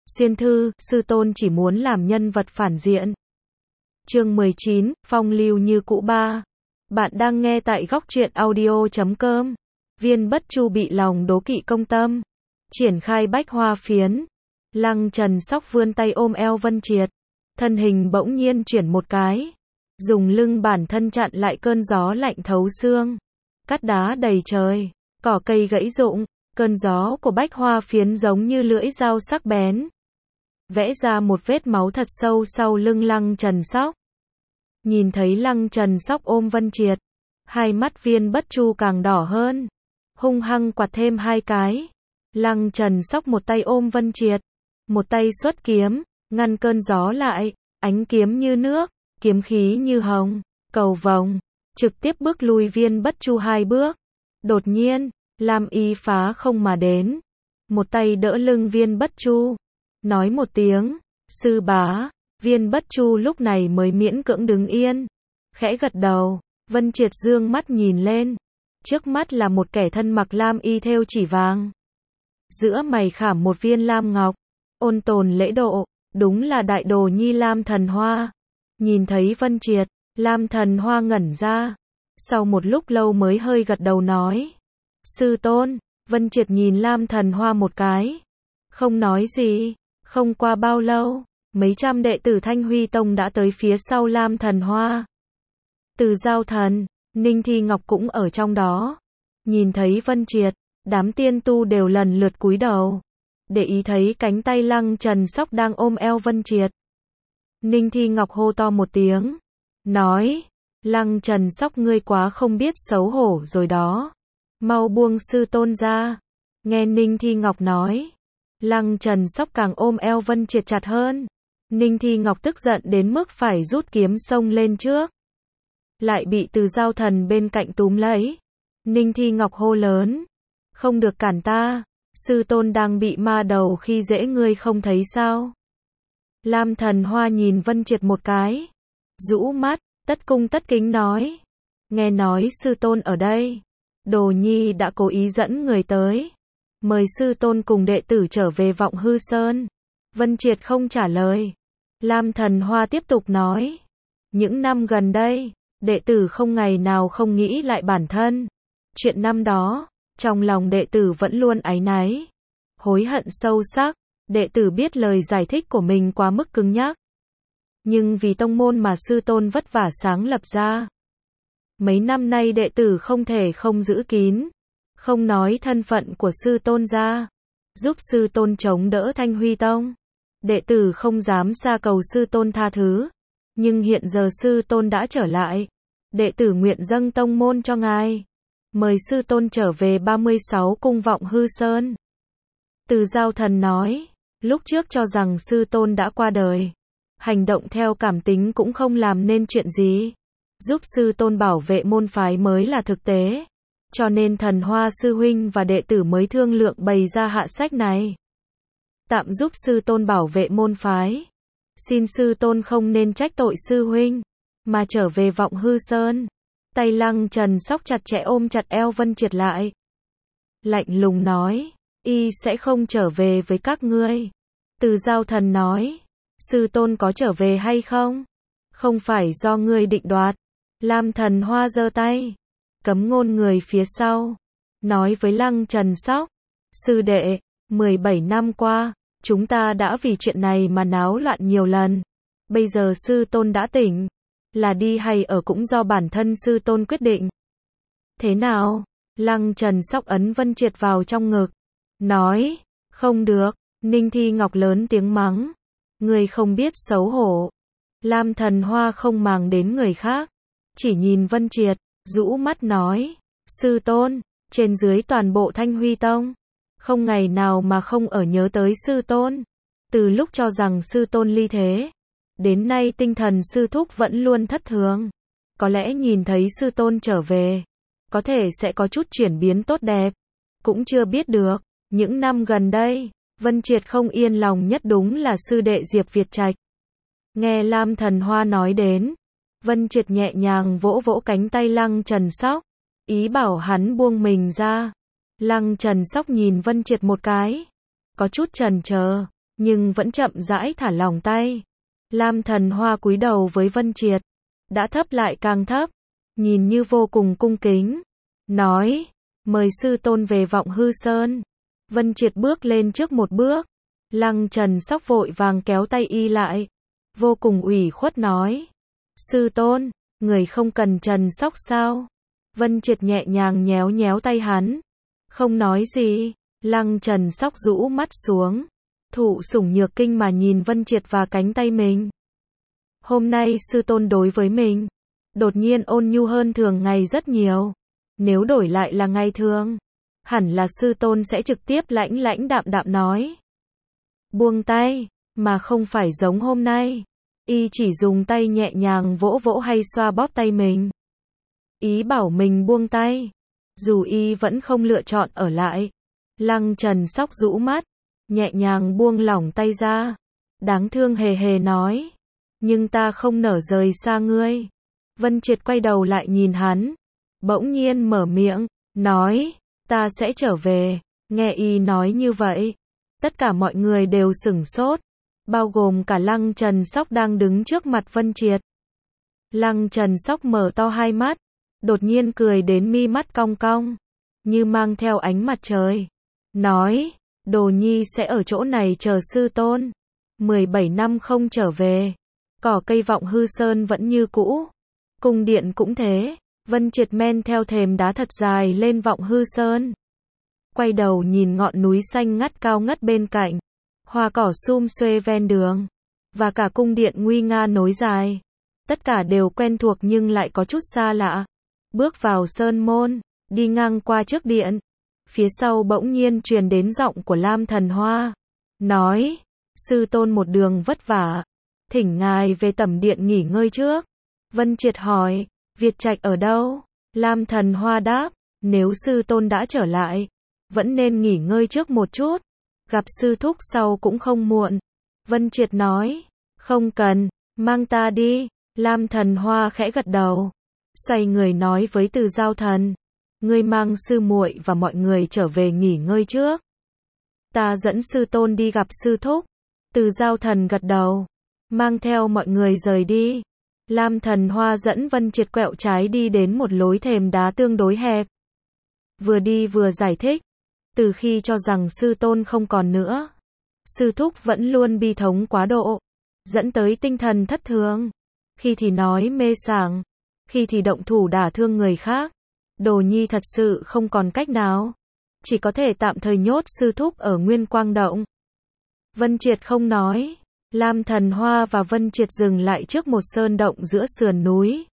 Xuyên thư, sư tôn chỉ muốn làm nhân vật phản diện. Chương 19, phong lưu như cũ ba. Bạn đang nghe tại góc truyện audio.com. Viên Bất Chu bị lòng đố kỵ công tâm. Triển khai bách hoa phiến. Lăng Trần Sóc vươn tay ôm eo Vân Triệt. Thân hình bỗng nhiên chuyển một cái. Dùng lưng bản thân chặn lại cơn gió lạnh thấu xương. Cát đá đầy trời. Cỏ cây gãy rụng. Cơn gió của bách hoa phiến giống như lưỡi dao sắc bén. Vẽ ra một vết máu thật sâu sau lưng Lăng Trần Sóc. Nhìn thấy Lăng Trần Sóc ôm Vân Triệt. Hai mắt Viên Bất Chu càng đỏ hơn. Hung hăng quạt thêm hai cái. Lăng Trần Sóc một tay ôm Vân Triệt. Một tay xuất kiếm. Ngăn cơn gió lại. Ánh kiếm như nước. Kiếm khí như hồng. Cầu vồng. Trực tiếp bước lui Viên Bất Chu hai bước. Đột nhiên. Lam Y phá không mà đến. Một tay đỡ lưng Viên Bất Chu. Nói một tiếng. Sư bá. Viên Bất Chu lúc này mới miễn cưỡng đứng yên. Khẽ gật đầu. Vân Triệt dương mắt nhìn lên. Trước mắt là một kẻ thân mặc lam y thêu chỉ vàng. Giữa mày khảm một viên lam ngọc. Ôn tồn lễ độ. Đúng là đại đồ nhi Lam Thần Hoa. Nhìn thấy Vân Triệt. Lam Thần Hoa ngẩn ra. Sau một lúc lâu mới hơi gật đầu nói. Sư tôn. Vân Triệt nhìn Lam Thần Hoa một cái. Không nói gì. Không qua bao lâu. Mấy trăm đệ tử Thanh Huy Tông đã tới phía sau Lam Thần Hoa. Từ Giao Thần, Ninh Thi Ngọc cũng ở trong đó. Nhìn thấy Vân Triệt, đám tiên tu đều lần lượt cúi đầu. Để ý thấy cánh tay Lăng Trần Sóc đang ôm eo Vân Triệt. Ninh Thi Ngọc hô to một tiếng. Nói, Lăng Trần Sóc ngươi quá không biết xấu hổ rồi đó. Mau buông sư tôn ra. Nghe Ninh Thi Ngọc nói. Lăng Trần Sóc càng ôm eo Vân Triệt chặt hơn. Ninh Thi Ngọc tức giận đến mức phải rút kiếm xông lên trước. Lại bị Từ Giao Thần bên cạnh túm lấy. Ninh Thi Ngọc hô lớn. Không được cản ta. Sư tôn đang bị ma đầu khi dễ ngươi không thấy sao. Lam Thần Hoa nhìn Vân Triệt một cái. Rũ mắt, tất cung tất kính nói. Nghe nói sư tôn ở đây. Đồ nhi đã cố ý dẫn người tới. Mời sư tôn cùng đệ tử trở về Vọng Hư Sơn. Vân Triệt không trả lời. Lam Thần Hoa tiếp tục nói. Những năm gần đây, đệ tử không ngày nào không nghĩ lại bản thân. Chuyện năm đó, trong lòng đệ tử vẫn luôn áy náy. Hối hận sâu sắc, đệ tử biết lời giải thích của mình quá mức cứng nhắc. Nhưng vì tông môn mà sư tôn vất vả sáng lập ra. Mấy năm nay đệ tử không thể không giữ kín. Không nói thân phận của sư tôn ra. Giúp sư tôn chống đỡ Thanh Huy Tông. Đệ tử không dám xa cầu sư tôn tha thứ. Nhưng hiện giờ sư tôn đã trở lại. Đệ tử nguyện dâng tông môn cho ngài. Mời sư tôn trở về 36 cung Vọng Hư Sơn. Từ Giao Thần nói. Lúc trước cho rằng sư tôn đã qua đời. Hành động theo cảm tính cũng không làm nên chuyện gì. Giúp sư tôn bảo vệ môn phái mới là thực tế. Cho nên Thần Hoa sư huynh và đệ tử mới thương lượng bày ra hạ sách này. Tạm giúp sư tôn bảo vệ môn phái. Xin sư tôn không nên trách tội sư huynh. Mà trở về Vọng Hư Sơn. Tay Lăng Trần Sóc chặt chẽ ôm chặt eo Vân Triệt lại. Lạnh lùng nói. Y sẽ không trở về với các ngươi. Từ Giao Thần nói. Sư tôn có trở về hay không? Không phải do ngươi định đoạt. Lam Thần Hoa giơ tay. Cấm ngôn người phía sau. Nói với Lăng Trần Sóc. Sư đệ, 17 năm qua, chúng ta đã vì chuyện này mà náo loạn nhiều lần. Bây giờ sư tôn đã tỉnh. Là đi hay ở cũng do bản thân sư tôn quyết định. Thế nào? Lăng Trần Sóc ấn Vân Triệt vào trong ngực. Nói, không được. Ninh Thi Ngọc lớn tiếng mắng. Người không biết xấu hổ. Lam Thần Hoa không màng đến người khác. Chỉ nhìn Vân Triệt, rũ mắt nói. Sư tôn, trên dưới toàn bộ Thanh Huy Tông. Không ngày nào mà không ở nhớ tới sư tôn. Từ lúc cho rằng sư tôn ly thế. Đến nay tinh thần sư thúc vẫn luôn thất thường. Có lẽ nhìn thấy sư tôn trở về. Có thể sẽ có chút chuyển biến tốt đẹp. Cũng chưa biết được. Những năm gần đây, Vân Triệt không yên lòng nhất đúng là sư đệ Diệp Việt Trạch. Nghe Lam Thần Hoa nói đến. Vân Triệt nhẹ nhàng vỗ vỗ cánh tay Lăng Trần Sóc. Ý bảo hắn buông mình ra. Lăng Trần Sóc nhìn Vân Triệt một cái. Có chút chần chờ. nhưng vẫn chậm rãi thả lỏng tay. Lam Thần Hoa cúi đầu với Vân Triệt, đã thấp lại càng thấp, nhìn như vô cùng cung kính, nói, mời sư tôn về Vọng Hư Sơn. Vân Triệt bước lên trước một bước, Lăng Trần Sóc vội vàng kéo tay y lại, vô cùng ủy khuất nói, sư tôn, người không cần Trần Sóc sao? Vân Triệt nhẹ nhàng nhéo nhéo tay hắn, không nói gì. Lăng Trần Sóc rũ mắt xuống, thụ sủng nhược kinh mà nhìn Vân Triệt và cánh tay mình. Hôm nay sư tôn đối với mình, đột nhiên ôn nhu hơn thường ngày rất nhiều. Nếu đổi lại là ngày thường, hẳn là sư tôn sẽ trực tiếp lãnh lãnh đạm đạm nói. Buông tay, mà không phải giống hôm nay. Y chỉ dùng tay nhẹ nhàng vỗ vỗ hay xoa bóp tay mình. Ý bảo mình buông tay, dù y vẫn không lựa chọn ở lại. Lăng Trần Sóc rũ mắt, nhẹ nhàng buông lỏng tay ra, đáng thương hề hề nói, nhưng ta không nỡ rời xa ngươi. Vân Triệt quay đầu lại nhìn hắn, bỗng nhiên mở miệng, nói, ta sẽ trở về. Nghe y nói như vậy, tất cả mọi người đều sửng sốt, bao gồm cả Lăng Trần Sóc đang đứng trước mặt Vân Triệt. Lăng Trần Sóc mở to hai mắt, đột nhiên cười đến mi mắt cong cong, như mang theo ánh mặt trời. Nói, Đồ Nhi sẽ ở chỗ này chờ sư tôn. 17 năm không trở về, cỏ cây Vọng Hư Sơn vẫn như cũ, cung điện cũng thế. Vân Triệt men theo thềm đá thật dài lên Vọng Hư Sơn, quay đầu nhìn ngọn núi xanh ngắt cao ngất bên cạnh, hoa cỏ sum xuê ven đường, và cả cung điện nguy nga nối dài. Tất cả đều quen thuộc nhưng lại có chút xa lạ. Bước vào sơn môn, đi ngang qua trước điện, phía sau bỗng nhiên truyền đến giọng của Lam Thần Hoa, nói, sư tôn một đường vất vả, thỉnh ngài về tẩm điện nghỉ ngơi trước. Vân Triệt hỏi, Việt Trạch ở đâu? Lam Thần Hoa đáp, nếu sư tôn đã trở lại, vẫn nên nghỉ ngơi trước một chút, gặp sư thúc sau cũng không muộn. Vân Triệt nói, không cần, mang ta đi. Lam Thần Hoa khẽ gật đầu, xoay người nói với Từ Giao Thần, ngươi mang sư muội và mọi người trở về nghỉ ngơi trước, ta dẫn sư tôn đi gặp sư thúc. Từ Giao Thần gật đầu, mang theo mọi người rời đi. Lam Thần Hoa dẫn Vân Triệt quẹo trái đi đến một lối thềm đá tương đối hẹp. Vừa đi vừa giải thích, từ khi cho rằng sư tôn không còn nữa, sư thúc vẫn luôn bi thống quá độ, dẫn tới tinh thần thất thường, khi thì nói mê sảng, khi thì động thủ đả thương người khác. Đồ Nhi thật sự không còn cách nào, chỉ có thể tạm thời nhốt sư thúc ở Nguyên Quang Động. Vân Triệt không nói. Lam Thần Hoa và Vân Triệt dừng lại trước một sơn động giữa sườn núi.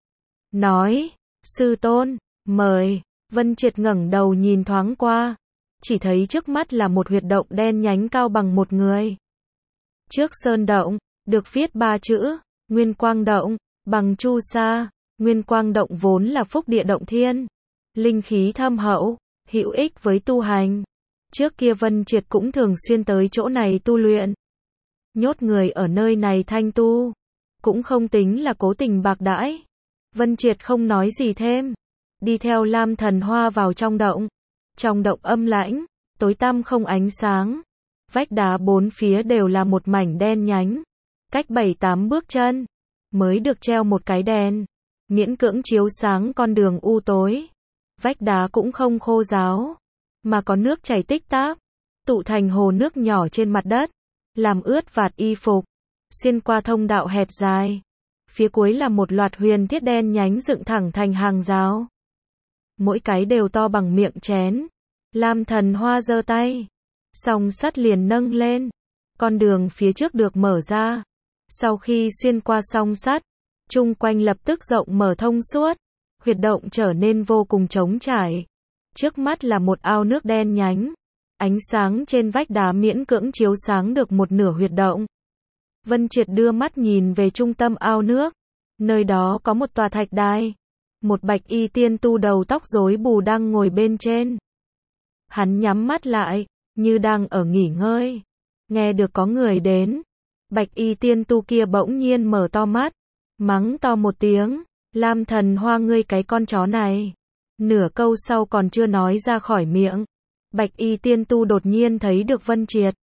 Nói, sư tôn, mời. Vân Triệt ngẩng đầu nhìn thoáng qua, chỉ thấy trước mắt là một huyệt động đen nhánh cao bằng một người. Trước sơn động, được viết 3 chữ, Nguyên Quang Động, bằng chu sa. Nguyên Quang Động vốn là phúc địa động thiên, linh khí thâm hậu, hữu ích với tu hành. Trước kia Vân Triệt cũng thường xuyên tới chỗ này tu luyện. Nhốt người ở nơi này thanh tu, cũng không tính là cố tình bạc đãi. Vân Triệt không nói gì thêm, đi theo Lam Thần Hoa vào trong động. Trong động âm lãnh, tối tăm không ánh sáng, vách đá bốn phía đều là một mảnh đen nhánh. Cách 7-8 bước chân, mới được treo một cái đèn, miễn cưỡng chiếu sáng con đường u tối. Vách đá cũng không khô ráo, mà có nước chảy tích tắc, tụ thành hồ nước nhỏ trên mặt đất, làm ướt vạt y phục. Xuyên qua thông đạo hẹp dài, phía cuối là một loạt huyền thiết đen nhánh dựng thẳng thành hàng rào, mỗi cái đều to bằng miệng chén. Lam Thần Hoa giơ tay, song sắt liền nâng lên, con đường phía trước được mở ra. Sau khi xuyên qua song sắt, chung quanh lập tức rộng mở thông suốt, huyệt động trở nên vô cùng trống trải. Trước mắt là một ao nước đen nhánh, ánh sáng trên vách đá miễn cưỡng chiếu sáng được một nửa huyệt động. Vân Triệt đưa mắt nhìn về trung tâm ao nước, nơi đó có một tòa thạch đài, một bạch y tiên tu đầu tóc rối bù đang ngồi bên trên. Hắn nhắm mắt lại, như đang ở nghỉ ngơi. Nghe được có người đến, bạch y tiên tu kia bỗng nhiên mở to mắt, mắng to một tiếng, Lam Thần Hoa ngươi cái con chó này. Nửa câu sau còn chưa nói ra khỏi miệng, bạch y tiên tu đột nhiên thấy được Vân Triệt.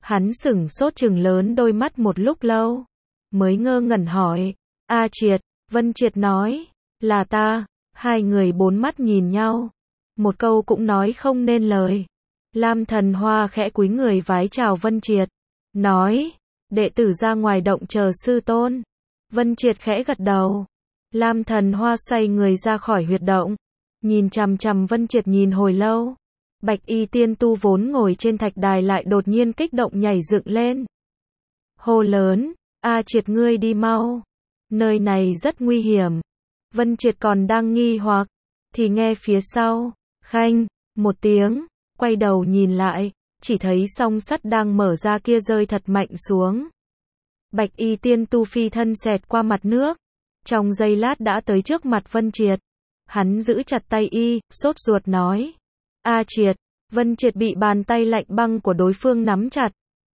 Hắn sửng sốt trừng lớn đôi mắt một lúc lâu, mới ngơ ngẩn hỏi, A Triệt, Vân Triệt nói, là ta. Hai người bốn mắt nhìn nhau, một câu cũng nói không nên lời. Lam Thần Hoa khẽ cúi người vái chào Vân Triệt, nói, đệ tử ra ngoài động chờ sư tôn. Vân Triệt khẽ gật đầu. Lam Thần Hoa xoay người ra khỏi huyệt động, nhìn chằm chằm Vân Triệt nhìn hồi lâu. Bạch y tiên tu vốn ngồi trên thạch đài lại đột nhiên kích động nhảy dựng lên. Hô lớn, A Triệt ngươi đi mau. Nơi này rất nguy hiểm. Vân Triệt còn đang nghi hoặc, thì nghe phía sau, khanh, một tiếng, quay đầu nhìn lại, chỉ thấy song sắt đang mở ra kia rơi thật mạnh xuống. Bạch y tiên tu phi thân xẹt qua mặt nước, trong giây lát đã tới trước mặt Vân Triệt. Hắn giữ chặt tay y, sốt ruột nói, A Triệt. Vân Triệt bị bàn tay lạnh băng của đối phương nắm chặt.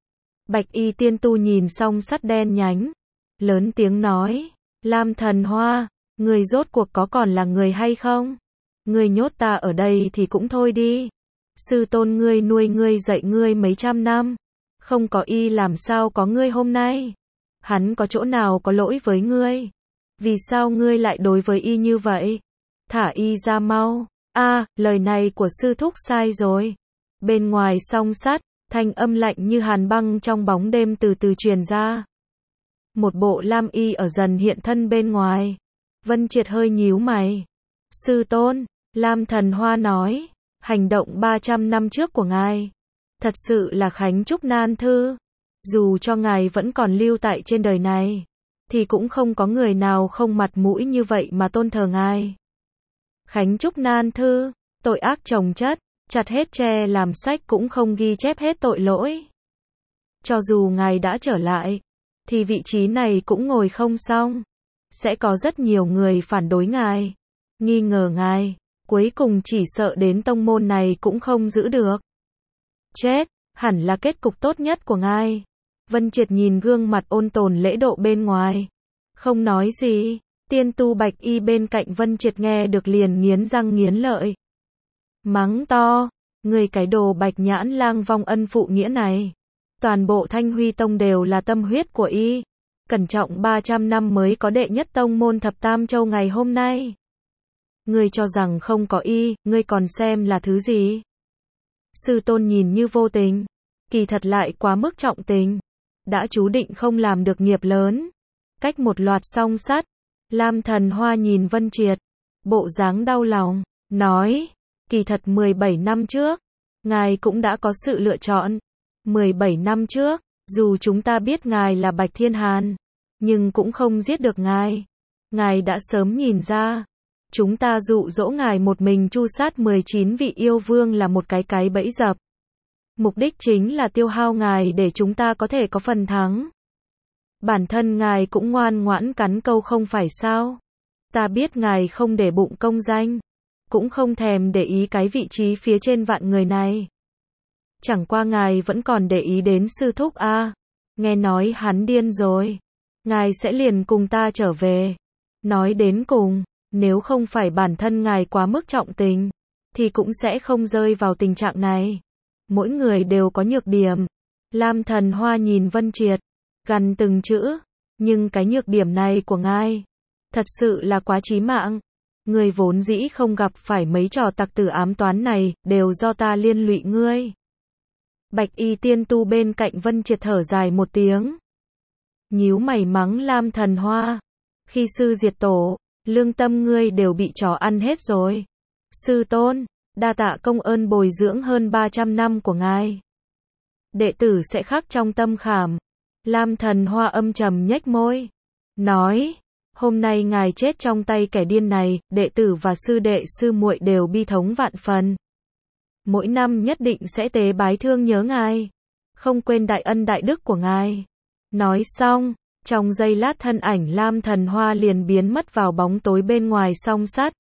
Bạch y tiên tu nhìn song sắt đen nhánh, lớn tiếng nói, Lam Thần Hoa, người rốt cuộc có còn là người hay không? Ngươi nhốt ta ở đây thì cũng thôi đi. Sư tôn ngươi nuôi ngươi dạy ngươi mấy trăm năm, không có y làm sao có ngươi hôm nay? Hắn có chỗ nào có lỗi với ngươi? Vì sao ngươi lại đối với y như vậy? Thả y ra mau. Lời này của sư thúc sai rồi. Bên ngoài song sắt, thanh âm lạnh như hàn băng trong bóng đêm từ từ truyền ra. Một bộ lam y ở dần hiện thân bên ngoài. Vân Triệt hơi nhíu mày. Sư tôn, Lam Thần Hoa nói, hành động 300 năm trước của ngài, thật sự là khánh trúc nan thư. Dù cho ngài vẫn còn lưu tại trên đời này, thì cũng không có người nào không mặt mũi như vậy mà tôn thờ ngài. Khánh trúc nan thư, tội ác chồng chất, chặt hết tre làm sách cũng không ghi chép hết tội lỗi. Cho dù ngài đã trở lại, thì vị trí này cũng ngồi không xong. Sẽ có rất nhiều người phản đối ngài, nghi ngờ ngài, cuối cùng chỉ sợ đến tông môn này cũng không giữ được. Chết, hẳn là kết cục tốt nhất của ngài. Vân Triệt nhìn gương mặt ôn tồn lễ độ bên ngoài, không nói gì. Tiên tu bạch y bên cạnh Vân Triệt nghe được liền nghiến răng nghiến lợi. Mắng to, người cái đồ bạch nhãn lang vong ân phụ nghĩa này. Toàn bộ Thanh Huy Tông đều là tâm huyết của y. Cẩn trọng 300 năm mới có đệ nhất tông môn thập tam châu ngày hôm nay. Ngươi cho rằng không có y, ngươi còn xem là thứ gì? Sư tôn nhìn như vô tình, kỳ thật lại quá mức trọng tình. Đã chú định không làm được nghiệp lớn. Cách một loạt song sắt, Lam Thần Hoa nhìn Vân Triệt, bộ dáng đau lòng, nói, kỳ thật 17 năm trước, ngài cũng đã có sự lựa chọn. 17 năm trước, dù chúng ta biết ngài là Bạch Thiên Hàn, nhưng cũng không giết được ngài. Ngài đã sớm nhìn ra, chúng ta dụ dỗ ngài một mình tru sát 19 vị yêu vương là một cái bẫy dập. Mục đích chính là tiêu hao ngài để chúng ta có thể có phần thắng. Bản thân ngài cũng ngoan ngoãn cắn câu không phải sao? Ta biết ngài không để bụng công danh, cũng không thèm để ý cái vị trí phía trên vạn người này. Chẳng qua ngài vẫn còn để ý đến sư thúc a. Nghe nói hắn điên rồi, ngài sẽ liền cùng ta trở về. Nói đến cùng, nếu không phải bản thân ngài quá mức trọng tình, thì cũng sẽ không rơi vào tình trạng này. Mỗi người đều có nhược điểm. Lam Thần Hoa nhìn Vân Triệt, gằn từng chữ, nhưng cái nhược điểm này của ngài, thật sự là quá chí mạng. Người vốn dĩ không gặp phải mấy trò tặc tử ám toán này, đều do ta liên lụy ngươi. Bạch y tiên tu bên cạnh Vân Triệt thở dài một tiếng, nhíu mày mắng Lam Thần Hoa. Khi sư diệt tổ, lương tâm ngươi đều bị chó ăn hết rồi. Sư tôn, đa tạ công ơn bồi dưỡng hơn 300 năm của ngài. Đệ tử sẽ khắc trong tâm khảm. Lam Thần Hoa âm trầm nhếch môi, nói, hôm nay ngài chết trong tay kẻ điên này, đệ tử và sư đệ sư muội đều bi thống vạn phần. Mỗi năm nhất định sẽ tế bái thương nhớ ngài, không quên đại ân đại đức của ngài. Nói xong, trong giây lát thân ảnh Lam Thần Hoa liền biến mất vào bóng tối bên ngoài song sắt.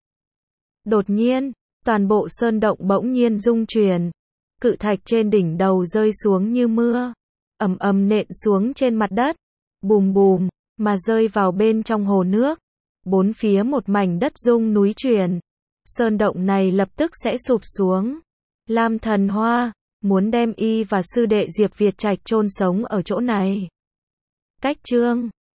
Đột nhiên, toàn bộ sơn động bỗng nhiên rung chuyển, cự thạch trên đỉnh đầu rơi xuống như mưa, ầm ầm nện xuống trên mặt đất, bùm bùm, mà rơi vào bên trong hồ nước. Bốn phía một mảnh đất rung núi chuyển, sơn động này lập tức sẽ sụp xuống. Lam Thần Hoa, muốn đem y và sư đệ Diệp Việt Trạch chôn sống ở chỗ này. Cách chương